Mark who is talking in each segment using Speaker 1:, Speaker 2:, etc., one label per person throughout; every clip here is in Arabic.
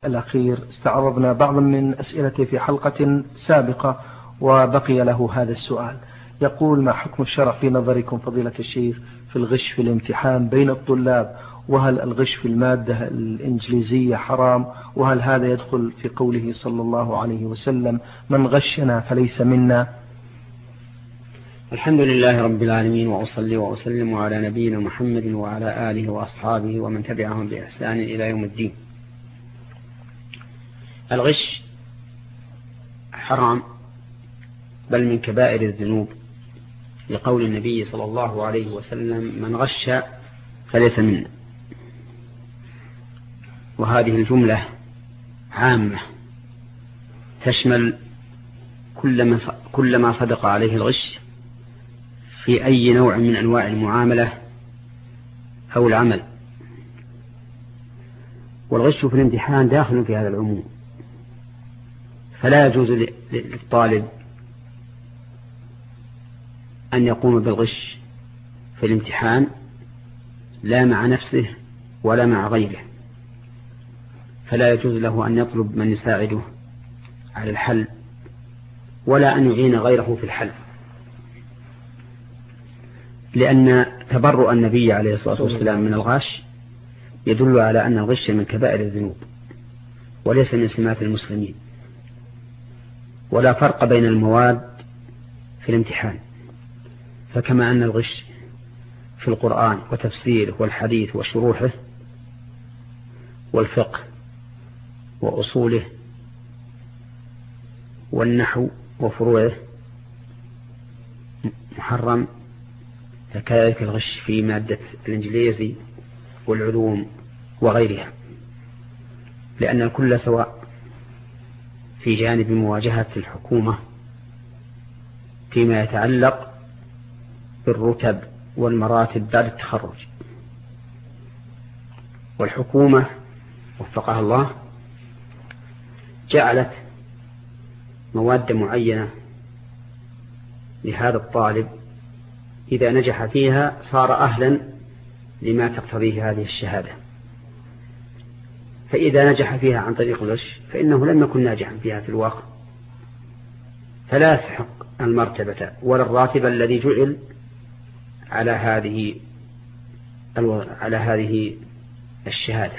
Speaker 1: الأخير استعرضنا بعضا من أسئلته في حلقة سابقة وبقي له هذا السؤال. يقول: ما حكم الشرع في نظركم فضيلة الشيخ في الغش في الامتحان بين الطلاب؟ وهل الغش في المادة الإنجليزية حرام؟ وهل هذا يدخل في قوله صلى الله عليه وسلم: من غشنا فليس منا؟
Speaker 2: الحمد لله رب العالمين، وأصلي وأسلم على نبينا محمد وعلى آله وأصحابه ومن تبعهم بإحسان إلى يوم الدين. الغش حرام، بل من كبائر الذنوب، لقول النبي صلى الله عليه وسلم: من غش فليس منا. وهذه الجملة عامة تشمل كل ما صدق عليه الغش في أي نوع من أنواع المعاملة أو العمل. والغش في الامتحان داخل في هذا العموم، فلا يجوز للطالب أن يقوم بالغش في الامتحان، لا مع نفسه ولا مع غيره، فلا يجوز له أن يطلب من يساعده على الحل، ولا أن يعين غيره في الحل، لأن تبرؤ النبي عليه الصلاة والسلام من الغش يدل على أن الغش من كبائر الذنوب وليس من سمات المسلمين. ولا فرق بين المواد في الامتحان، فكما أن الغش في القرآن وتفسيره والحديث وشروحه والفقه وأصوله والنحو وفروعه محرم، فكذلك الغش في مادة الإنجليزي والعلوم وغيرها، لأن الكل سواء في جانب مواجهة الحكومة فيما يتعلق بالرتب والمراتب بعد التخرج. والحكومة وفقها الله جعلت مواد معينة لهذا الطالب، إذا نجح فيها صار أهلا لما تقتضيه هذه الشهادة، فإذا نجح فيها عن طريق الغش فإنه لم يكن ناجحا فيها في الواقع، فلا يستحق المرتبة ولا الراتب الذي جعل على هذه الشهادة.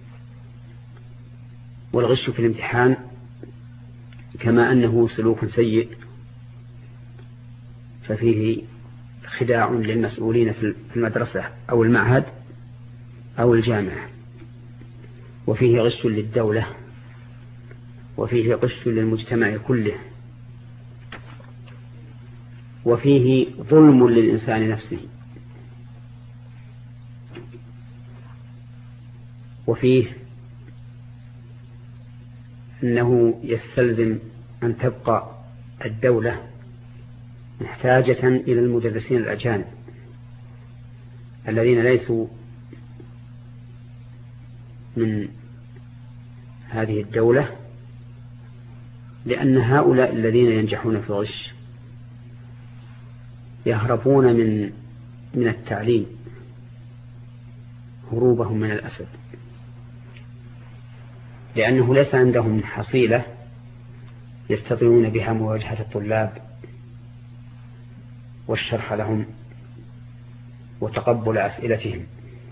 Speaker 2: والغش في الامتحان كما أنه سلوك سيء، ففيه خداع للمسؤولين في المدرسة أو المعهد أو الجامعة، وفيه غش للدولة، وفيه غش للمجتمع كله، وفيه ظلم للإنسان نفسه، وفيه أنه يستلزم أن تبقى الدولة محتاجة إلى المدرسين الأجانب الذين ليسوا من هذه الدولة، لأن هؤلاء الذين ينجحون في الغش يهربون من التعليم هروبهم من الأسد، لأنه ليس عندهم حصيلة يستطيعون بها مواجهة الطلاب والشرح لهم وتقبل أسئلتهم،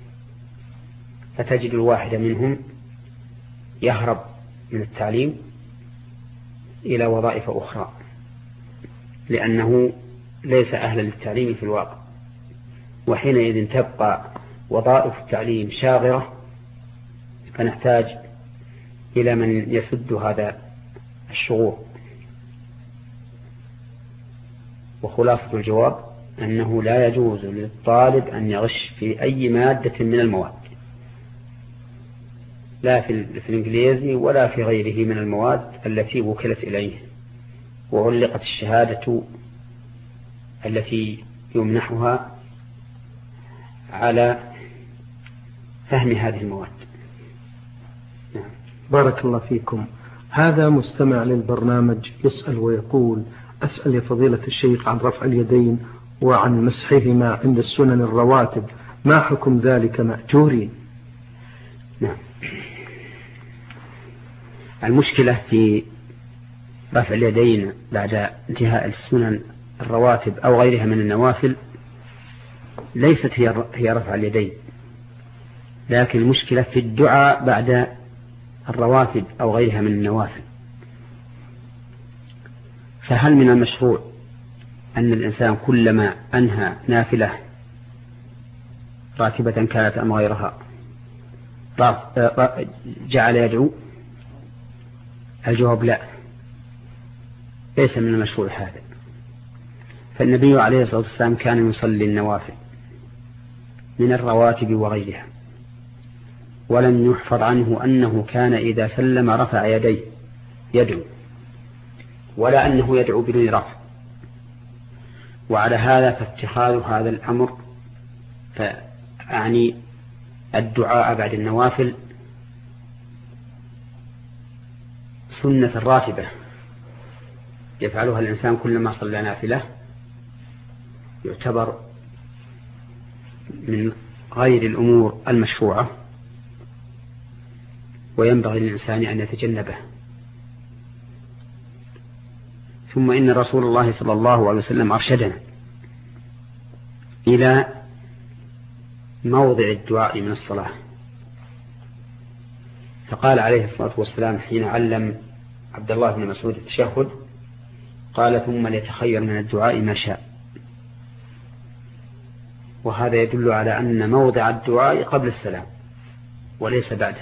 Speaker 2: فتجد الواحد منهم يهرب من التعليم إلى وظائف أخرى، لأنه ليس أهلا للتعليم في الواقع. وحينئذ تبقى وظائف التعليم شاغرة، فنحتاج إلى من يسد هذا الشغور. وخلاصة الجواب أنه لا يجوز للطالب أن يغش في أي مادة من المواد، لا في الإنجليزي ولا في غيره من المواد التي وكلت إليه وعلقت الشهادة التي يمنحها على فهم هذه المواد.
Speaker 1: بارك الله فيكم. هذا مستمع للبرنامج يسأل ويقول: أسأل يا فضيلة الشيخ عن رفع اليدين وعن مسحهما عند السنن الرواتب، ما حكم ذلك مأجورين؟
Speaker 2: نعم. المشكلة في رفع اليدين بعد انتهاء السنن الرواتب أو غيرها من النوافل ليست هي رفع اليدين، لكن المشكلة في الدعاء بعد الرواتب أو غيرها من النوافل. فهل من المشروع أن الإنسان كلما أنهى نافلة راتبة كانت أم غيرها جعل يدعو؟ الجواب لا، ليس من المشروع هذا. فالنبي عليه الصلاة والسلام كان يصلي النوافل من الرواتب وغيرها، ولم يحفظ عنه أنه كان إذا سلم رفع يديه يدعو، ولا أنه يدعو بدون رفع. وعلى هذا فاتخاذ هذا الأمر فأعني الدعاء بعد النوافل سنة راتبة يفعلها الإنسان كلما صلى نافلة يعتبر من غير الأمور المشروعة، وينبغي للإنسان أن يتجنبه. ثم إن رسول الله صلى الله عليه وسلم أرشدنا إلى موضع الدعاء من الصلاة، فقال عليه الصلاة والسلام حين علم عبد الله بن مسعود التشهد قال ثم ليتخير من الدعاء ما شاء. وهذا يدل على أن موضع الدعاء قبل السلام وليس بعده.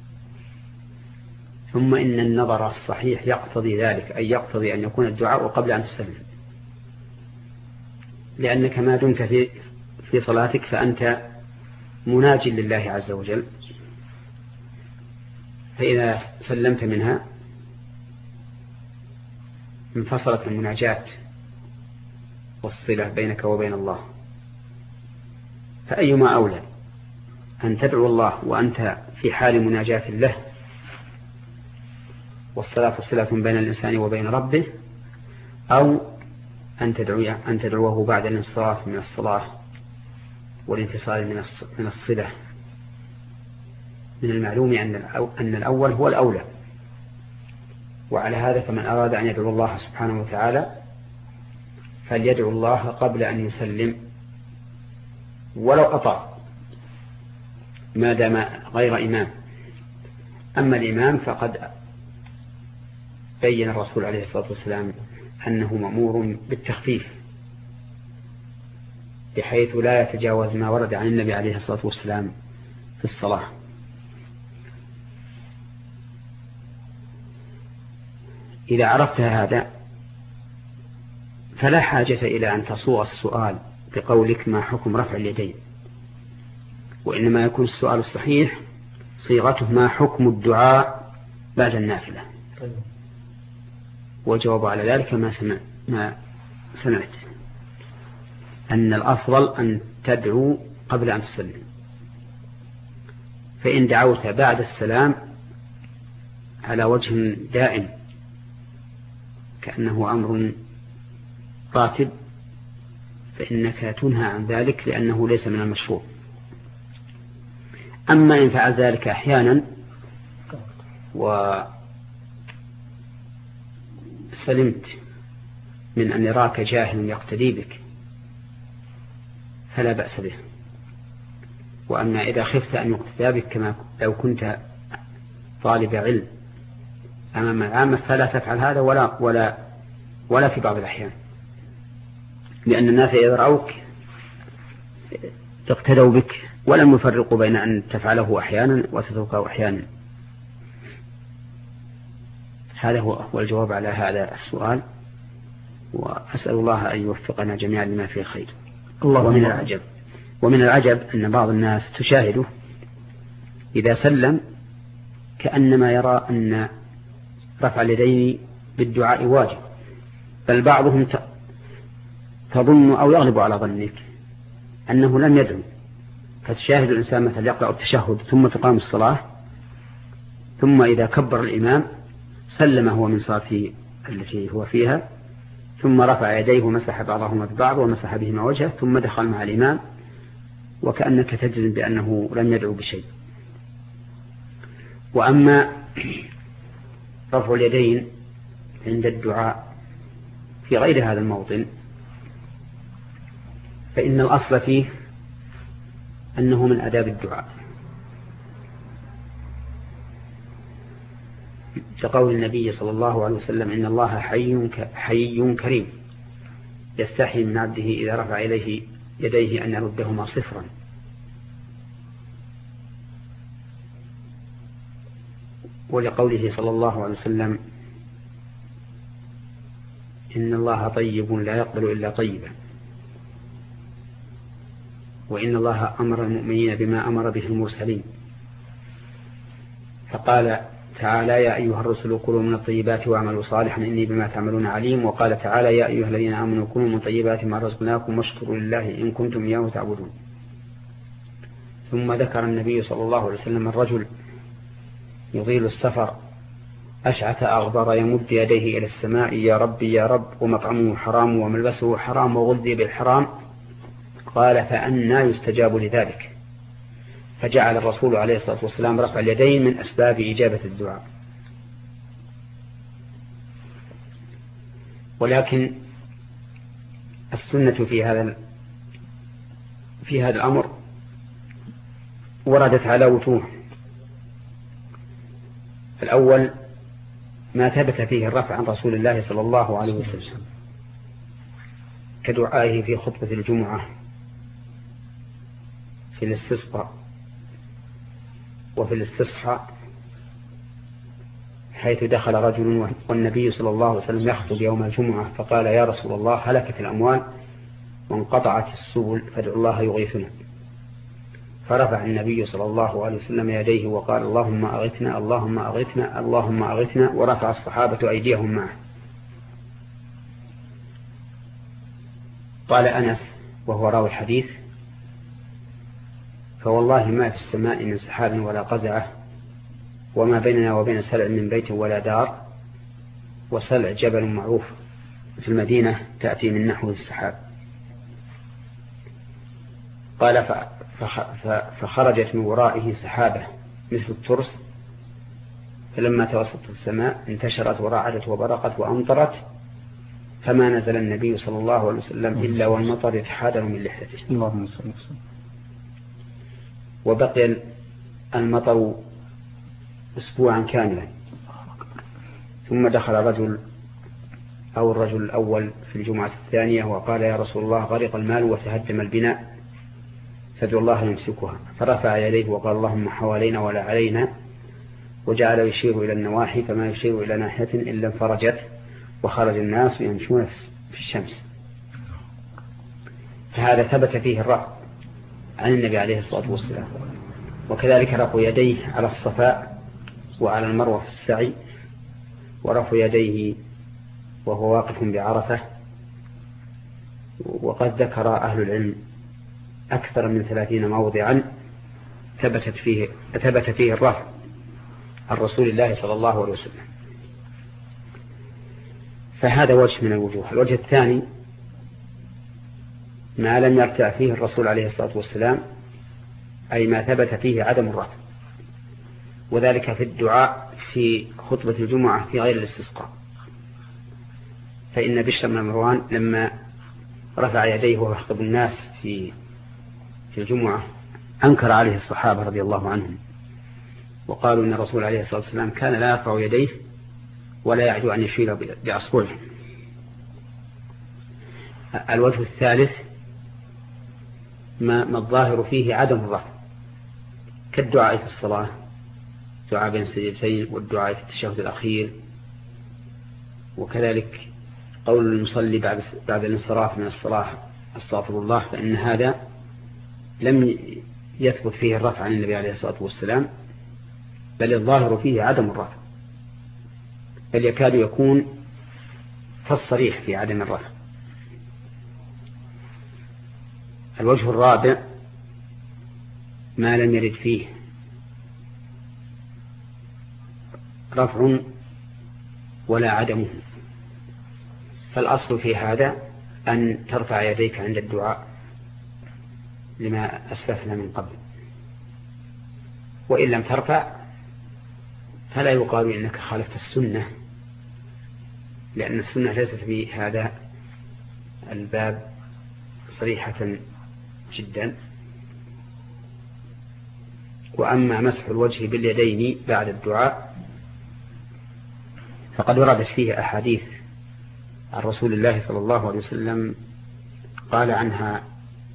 Speaker 2: ثم إن النظر الصحيح يقتضي ذلك، أي يقتضي أن يكون الدعاء قبل أن تسلم، لأنك ما دمت في صلاتك فأنت مناج لله عز وجل، فإذا سلمت منها انفصلت المناجاة والصلة بينك وبين الله. فأيما أولى أن تدعو الله وأنت في حال مناجاة له، والصلاة صلة بين الإنسان وبين ربه، أو أن تدعوه بعد الانصراف من الصلاة والانفصال من الصلة. من المعلوم أن الأول هو الأولى. وعلى هذا فمن أراد أن يدعو الله سبحانه وتعالى فليدعو الله قبل أن يسلم ولو أطاع ما دام غير إمام. أما الإمام فقد بين الرسول عليه الصلاة والسلام أنه مأمور بالتخفيف بحيث لا يتجاوز ما ورد عن النبي عليه الصلاة والسلام في الصلاة. إذا عرفت هذا فلا حاجة إلى أن تصوغ السؤال بقولك ما حكم رفع اليدين، وإنما يكون السؤال الصحيح صيغته ما حكم الدعاء بعد النافلة. وجواب على ذلك ما سمعت أن الأفضل أن تدعو قبل أن تسلم، فإن دعوت بعد السلام على وجه دائم كأنه أمر راتب فإنك تنهى عن ذلك لأنه ليس من المشروع. أما إن فعل ذلك أحيانا وسلمت من أن يراك جاهل يقتدي بك فلا بأس به. وأما إذا خفت أن يقتدى بك كما لو كنت طالب علم أمام العامة فلا تفعل هذا ولا في بعض الأحيان، لأن الناس إذا رأوك اقتدوا بك ولم يفرقوا بين أن تفعله أحيانا وتتركه أحيانا. هذا هو الجواب على هذا السؤال، وأسأل الله أن يوفقنا جميعا لما فيه خير. ومن العجب أن بعض الناس تشاهده إذا سلم كأنما يرى أن رفع اليدين بالدعاء واجب، بل بعضهم تظن أو يغلب على ظنك أنه لم يدعو، فتشاهد الإنسان مثلا يقرأ التشهد ثم تقام الصلاة، ثم إذا كبر الإمام سلم هو من صلاته التي هو فيها، ثم رفع يديه ومسح بعضهما ببعض ومسح بهما وجهه، ثم دخل مع الإمام وكأنك تجزم بأنه لم يدعو بشيء. وأما رفع اليدين عند الدعاء في غير هذا الموطن فإن الأصل فيه أنه من آداب الدعاء، كقول النبي صلى الله عليه وسلم إن الله حي كريم يستحي من عبده إذا رفع إليه يديه أن يردهما صفرا. ولقوله صلى الله عليه وسلم إن الله طيب لا يقبل إلا طيبا، وإن الله أمر المؤمنين بما أمر به المرسلين، فقال تعالى يا أيها الرسل كلوا من الطيبات واعملوا صالحا إني بما تعملون عليم. وقال تعالى يا أيها الذين آمنوا كلوا من طيبات ما رزقناكم واشكروا لله إن كنتم إياه تعبدون. ثم ذكر النبي صلى الله عليه وسلم الرجل يطيل السفر أشعث أغبر يمد يديه إلى السماء يا ربي يا رب ومطعمه حرام وملبسه حرام وغذي بالحرام، قال فأنى يستجاب لذلك؟ فجعل الرسول عليه الصلاة والسلام رفع اليدين من أسباب إجابة الدعاء. ولكن السنة في هذا الأمر وردت على وجوه. الأول ما ثبت فيه الرفع عن رسول الله صلى الله عليه وسلم كدعائه في خطبة الجمعة في الاستسقاء وفي الاستصحاء حيث دخل رجل والنبي صلى الله عليه وسلم يخطب يوم الجمعة فقال يا رسول الله هلكت الأموال وانقطعت السبل فادعوا الله يغيثنا، فرفع النبي صلى الله عليه وسلم يديه وقال اللهم أغثنا اللهم أغثنا اللهم أغثنا، ورفع الصحابة أيديهم معه. قال أنس وهو راوي الحديث فوالله ما في السماء من سحاب ولا قزعة وما بيننا وبين سلع من بيت ولا دار، وسلع جبل معروف في المدينة تأتي من نحو السحاب. قال فخرجت من ورائه سحابة مثل الترس، فلما توسطت السماء انتشرت ورعدت وبرقت وأمطرت، فما نزل النبي صلى الله عليه وسلم إلا والمطر يتحادر من لحيته.
Speaker 1: اللهم صل وسلم.
Speaker 2: وبقي المطر أسبوعا كاملا، ثم دخل الرجل الأول في الجمعة الثانية وقال يا رسول الله غرق المال وتهدم البناء فادعوا الله يمسكها، فرفع يديه وقال اللهم حوالينا ولا علينا، وجعل يشير إلى النواحي فما يشير إلى ناحية إلا انفرجت وخرج الناس يمشون في الشمس. فهذا ثبت فيه الرفع عن النبي عليه الصلاة والسلام. وكذلك رفع يديه على الصفاء وعلى المروة في السعي، ورفع يديه وهو واقف بعرفة. وقد ذكر أهل العلم أكثر من 30 موضعا ثبت فيه الرفع عن رسول الله صلى الله عليه وسلم. فهذا وجه من الوجوه. الوجه الثاني ما لم يرتع فيه الرسول عليه الصلاة والسلام، أي ما ثبت فيه عدم الرفع، وذلك في الدعاء في خطبة الجمعة في غير الاستسقاء. فإن بشر بن مروان لما رفع يديه وهو يخطب الناس في الجمعة أنكر عليه الصحابة رضي الله عنهم، وقالوا إن الرسول عليه الصلاة والسلام كان لا يرفع يديه ولا يعدو أن يشير بأصبعه. الوجه الثالث ما الظاهر فيه عدم الرفع كالدعاء في الصلاة، دعاء بين السجدتين والدعاء في التشهد الأخير، وكذلك قول المصلي بعد الانصراف من الصلاة استغفر الله، فإن هذا لم يثبت فيه الرفع عن النبي عليه الصلاة والسلام، بل الظاهر فيه عدم الرفع، بل يكاد يكون فالصريح في عدم الرفع. الوجه الرابع ما لم يرد فيه رفع ولا عدمه، فالأصل في هذا أن ترفع يديك عند الدعاء لما أسلفنا من قبل، وإن لم ترفع فلا يقال إنك خالفت السنة، لأن السنة ليست في هذا الباب صريحة جدا. وأما مسح الوجه باليدين بعد الدعاء فقد وردت فيه أحاديث عن رسول الله صلى الله عليه وسلم قال عنها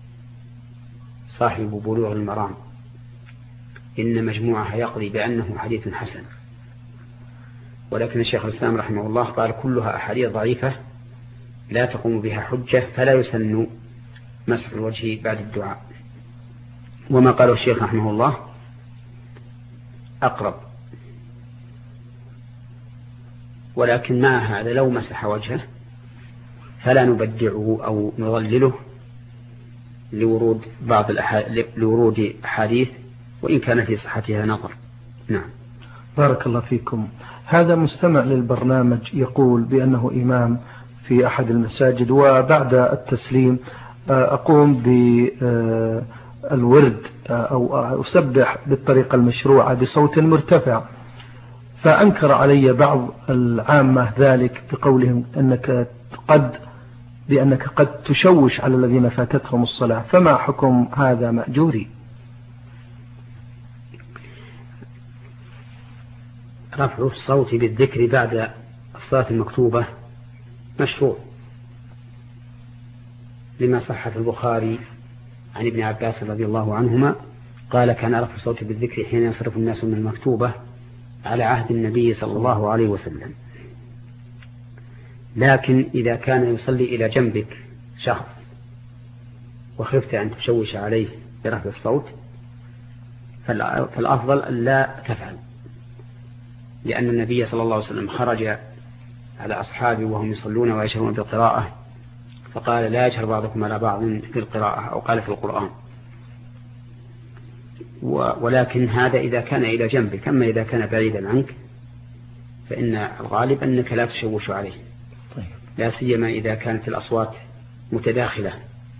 Speaker 2: صاحب بلوغ المرام إن مجموعها يقضي بأنه حديث حسن، ولكن الشيخ الإسلام رحمه الله قال كلها أحاديث ضعيفة لا تقوم بها حجة، فلا يسن مسح الوجه بعد الدعاء. وما قاله الشيخ رحمه الله أقرب، ولكن مع هذا لو مسح وجهه فلا نبدعه أو نضلله لورود لورود أحاديث وإن كان في صحتها نظر. نعم.
Speaker 1: بارك الله فيكم. هذا مستمع للبرنامج يقول بأنه إمام في أحد المساجد، وبعد التسليم أقوم بالورد أو أسبح بالطريقة المشروعة بصوت مرتفع، فأنكر علي بعض العامة ذلك بقولهم بأنك قد تشوش على الذين فاتتهم الصلاة، فما حكم هذا مأجوري؟
Speaker 2: رفع الصوت بالذكر بعد الصلاة المكتوبة مشروع، لما صح في البخاري عن ابن عباس رضي الله عنهما قال كان رفع الصوت بالذكر حين ينصرف الناس من المكتوبة على عهد النبي صلى الله عليه وسلم. لكن إذا كان يصلي إلى جنبك شخص وخفت أن تشوش عليه برفع الصوت فالأفضل أن لا تفعل، لأن النبي صلى الله عليه وسلم خرج على أصحابه وهم يصلون ويشهرون بالقراءة فقال لا يجهر بعضكم على بعض في القراءة، أو قال في القرآن. ولكن هذا إذا كان إلى جنبك، أما إذا كان بعيدا عنك فإن الغالب أنك لا تشوش عليه، لا سيما إذا كانت الأصوات متداخلة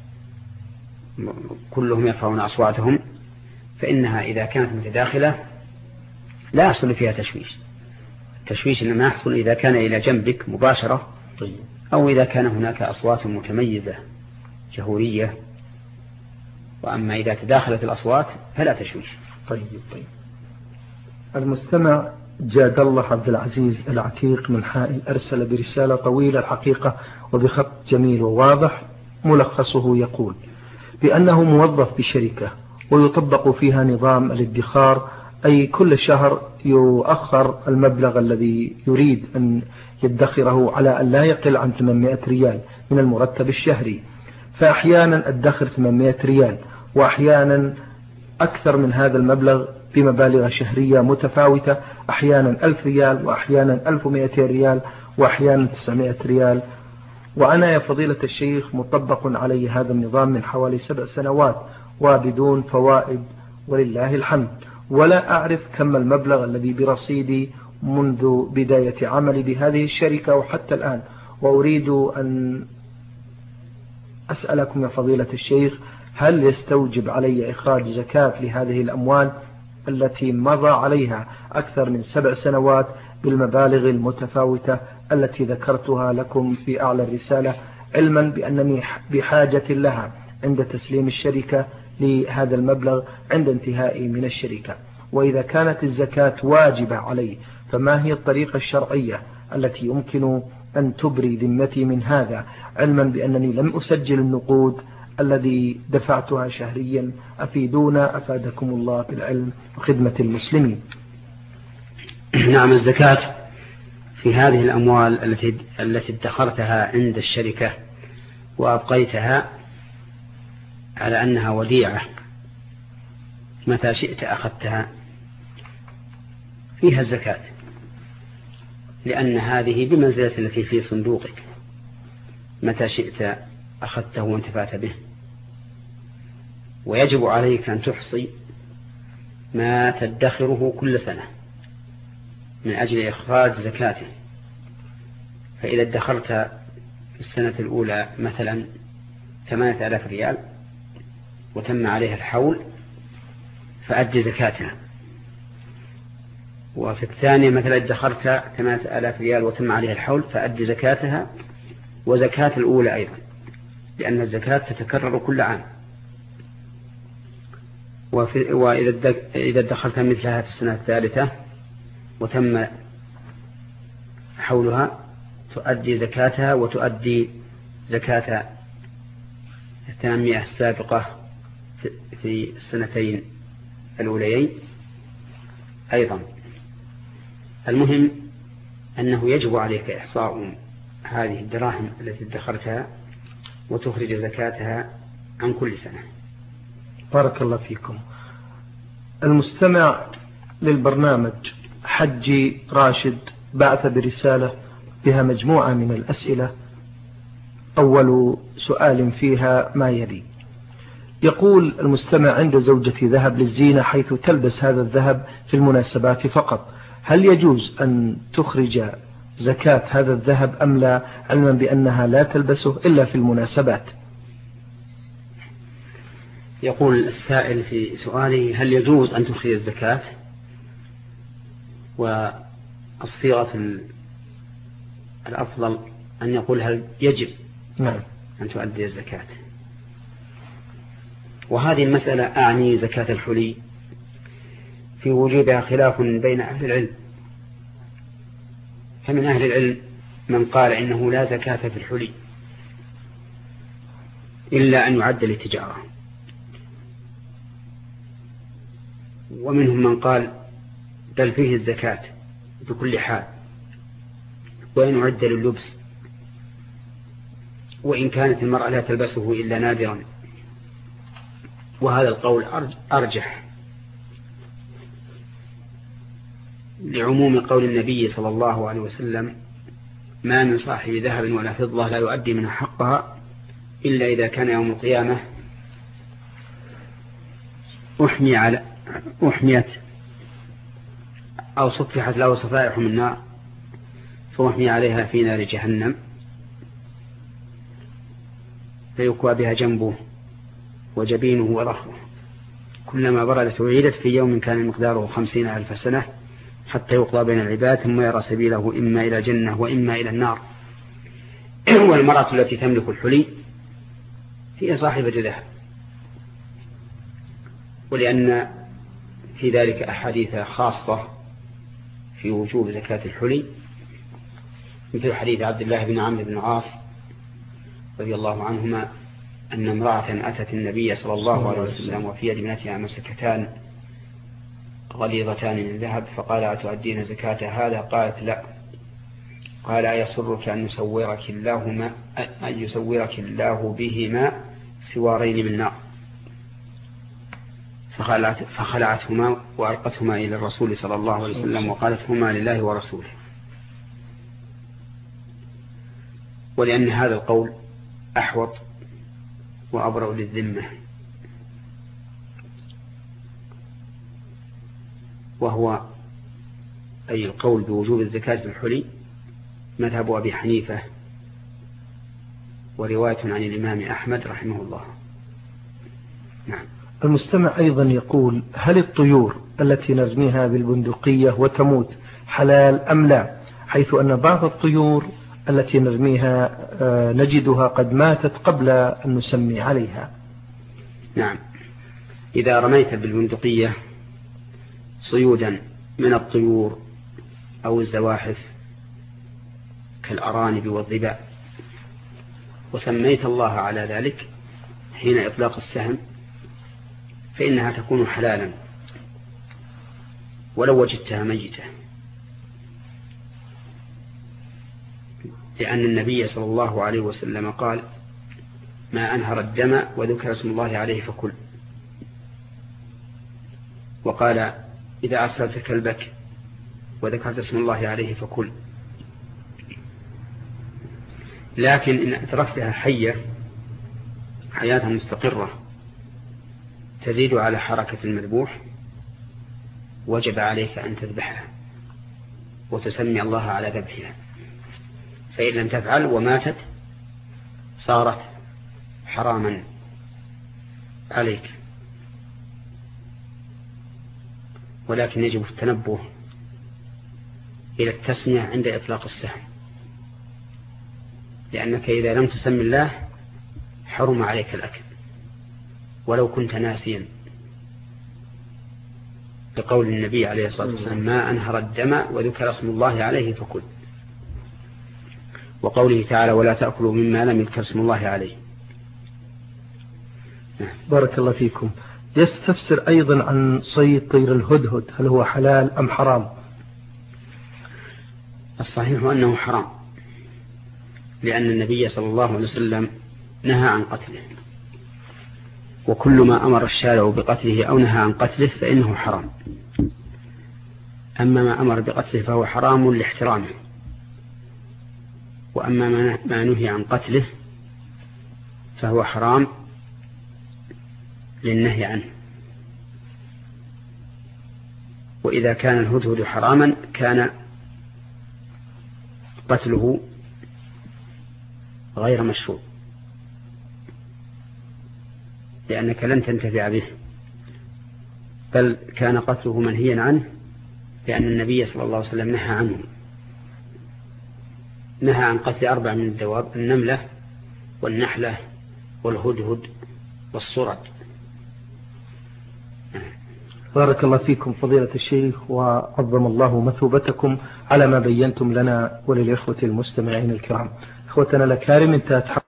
Speaker 2: كلهم يرفعون أصواتهم، فإنها إذا كانت متداخلة لا يحصل فيها التشويش إنما يحصل إذا كان إلى جنبك مباشرة، أو إذا كان هناك أصوات متميزة جهورية. وأما إذا تداخلت الأصوات فلا تشويش.
Speaker 1: طيب. المستمع جاد الله عبد العزيز العتيق من حائل أرسل برسالة طويلة الحقيقة وبخط جميل وواضح، ملخصه يقول بأنه موظف بشركة ويطبق فيها نظام الادخار، أي كل شهر يؤخر المبلغ الذي يريد أن يدخره على أن لا يقل عن 800 ريال من المرتب الشهري، فأحيانا أدخر 800 ريال وأحيانا أكثر من هذا المبلغ بمبالغ شهرية متفاوتة، أحيانا 1000 ريال وأحيانا 1200 ريال وأحيانا 900 ريال. وأنا يا فضيلة الشيخ مطبق علي هذا النظام من حوالي 7 سنوات وبدون فوائد ولله الحمد، ولا أعرف كم المبلغ الذي برصيدي منذ بداية عملي بهذه الشركة وحتى الآن، وأريد أن أسألكم يا فضيلة الشيخ هل يستوجب علي إخراج زكاة لهذه الأموال التي مضى عليها أكثر من 7 سنوات بالمبالغ المتفاوتة التي ذكرتها لكم في أعلى الرسالة، علما بأنني بحاجة لها عند تسليم الشركة لهذا المبلغ عند انتهائي من الشركة؟ وإذا كانت الزكاة واجبة علي فما هي الطريقة الشرعية التي يمكن أن تبري ذمتي من هذا، علما بأنني لم أسجل النقود الذي دفعتها شهريا؟ أفيدونا أفادكم الله بالعلم وخدمة المسلمين.
Speaker 2: نعم، الزكاة في هذه الأموال التي ادخرتها عند الشركة وأبقيتها على أنها وديعة متى شئت أخذتها فيها الزكاة، لأن هذه بمنزلة التي في صندوقك، متى شئت أخذته وانتفعت به. ويجب عليك أن تحصي ما تدخره كل سنة من أجل إخراج زكاته. فإذا ادخرت في السنة الأولى مثلا 8000 ريال وتم عليها الحول فأدي زكاتها. وفي الثانية مثلا ادخرت 8,000 ريال وتم عليها الحول فأدي زكاتها وزكاة الأولى أيضا، لأن الزكاة تتكرر كل عام. وإذا ادخرت مثلها في السنة الثالثة وتم حولها تؤدي زكاتها وتؤدي زكاة 800 السابقة في السنتين الأوليين أيضا. المهم أنه يجب عليك إحصاء هذه الدراهم التي ادخرتها وتخرج زكاتها عن كل سنة.
Speaker 1: بارك الله فيكم. المستمع للبرنامج حجي راشد بعث برسالة بها مجموعة من الأسئلة. أول سؤال فيها ما يلي: يقول المستمع: عند زوجتي ذهب للزينة حيث تلبس هذا الذهب في المناسبات فقط، هل يجوز أن تخرج زكاة هذا الذهب أم لا، علما بأنها لا تلبسه إلا في المناسبات؟
Speaker 2: يقول السائل في سؤاله: هل يجوز أن تخرج الزكاة؟ والصيغة الأفضل أن يقول هل يجب أن تؤدي الزكاة. وهذه المسألة أعني زكاة الحلي في وجوبها خلاف بين أهل العلم، فمن أهل العلم من قال إنه لا زكاة في الحلي إلا أن يعد للتجارة، ومنهم من قال بل فيه الزكاة بكل حال وإن عد لللبس، وإن كانت المرأة لا تلبسه إلا نادرا. وهذا القول أرجح لعموم قول النبي صلى الله عليه وسلم: ما من صاحب ذهب ولا فضة لا يؤدي منها حقها إلا إذا كان يوم القيامة أحميت أو صفحت له صفائح من نار فأحمي عليها في نار جهنم فيكوى بها جنبه وجبينه وظهره، كلما بردت وعيدت في يوم كان مقداره 50,000 سنة حتى يقضى بين العباد ثم يرى سبيله إما إلى جنة وإما إلى النار. والمرأة التي تملك الحلي هي صاحبة ذهب، ولأن في ذلك أحاديث خاصة في وجوب زكاة الحلي، مثل حديث عبد الله بن عمرو بن العاص رضي الله عنهما أن امرأة أتت النبي صلى الله عليه وسلم وفي يد ابنتها مسكتان غليظتان من ذهب، فقال: أتؤدين زكاة هذا؟ قالت: لا. قال: أيسرك أن يسورك الله بهما سوارين من نار؟ فخلعتهما وألقتهما إلى الرسول صلى الله عليه وسلم وقالت: هما لله ورسوله. ولأن هذا القول أحوط وأبرأ للذمة، وهو أي القول بوجوب الزكاة في الحلي مذهب أبي حنيفة ورواية عن الإمام أحمد رحمه الله. نعم.
Speaker 1: المستمع أيضا يقول: هل الطيور التي نرميها بالبندقية وتموت حلال أم لا، حيث أن بعض الطيور التي نرميها نجدها قد ماتت قبل أن نسمي عليها؟
Speaker 2: نعم، إذا رميت بالبندقية صيودا من الطيور أو الزواحف كالأرانب والضباع وسميت الله على ذلك حين إطلاق السهم فإنها تكون حلالا ولو وجدتها ميتة، لأن النبي صلى الله عليه وسلم قال: ما أنهر الدم وذكر اسم الله عليه فكل. وقال: إذا أرسلت كلبك وذكرت اسم الله عليه فكل. لكن إن أتركتها حياة مستقرة تزيد على حركة المذبوح وجب عليك أن تذبحها وتسمي الله على ذبحها، فإن لم تفعل وماتت صارت حراما عليك. ولكن يجب التنبه إلى التسمية عند إطلاق السهم، لأنك إذا لم تسم الله حرم عليك الأكل ولو كنت ناسيا، لقول النبي عليه الصلاة والسلام ما أنهر الدم وذكر اسم الله عليه فكل، وقوله تعالى ولا تأكلوا مما لم يذكر اسم الله عليه.
Speaker 1: بارك الله فيكم. يستفسر أيضا عن صيد طير الهدهد، هل هو حلال أم حرام؟
Speaker 2: الصحيح أنه حرام، لأن النبي صلى الله عليه وسلم نهى عن قتله، وكل ما أمر الشارع بقتله أو نهى عن قتله فإنه حرام. أما ما أمر بقتله فهو حرام لاحترامه، وأما ما نهي عن قتله فهو حرام للنهي عنه. وإذا كان الهدهد حراما كان قتله غير مشروع، لأنك لن تنتفع به، بل كان قتله منهيا عنه، لأن النبي صلى الله عليه وسلم نهى عنه، نهى عن قتل 4 من الدواب: النملة والنحلة والهدهد والصرد.
Speaker 1: بارك الله فيكم فضيلة الشيخ، وعظم الله مثوبتكم على ما بينتم لنا وللإخوة المستمعين الكرام. إخوتنا الأكارم، انتهت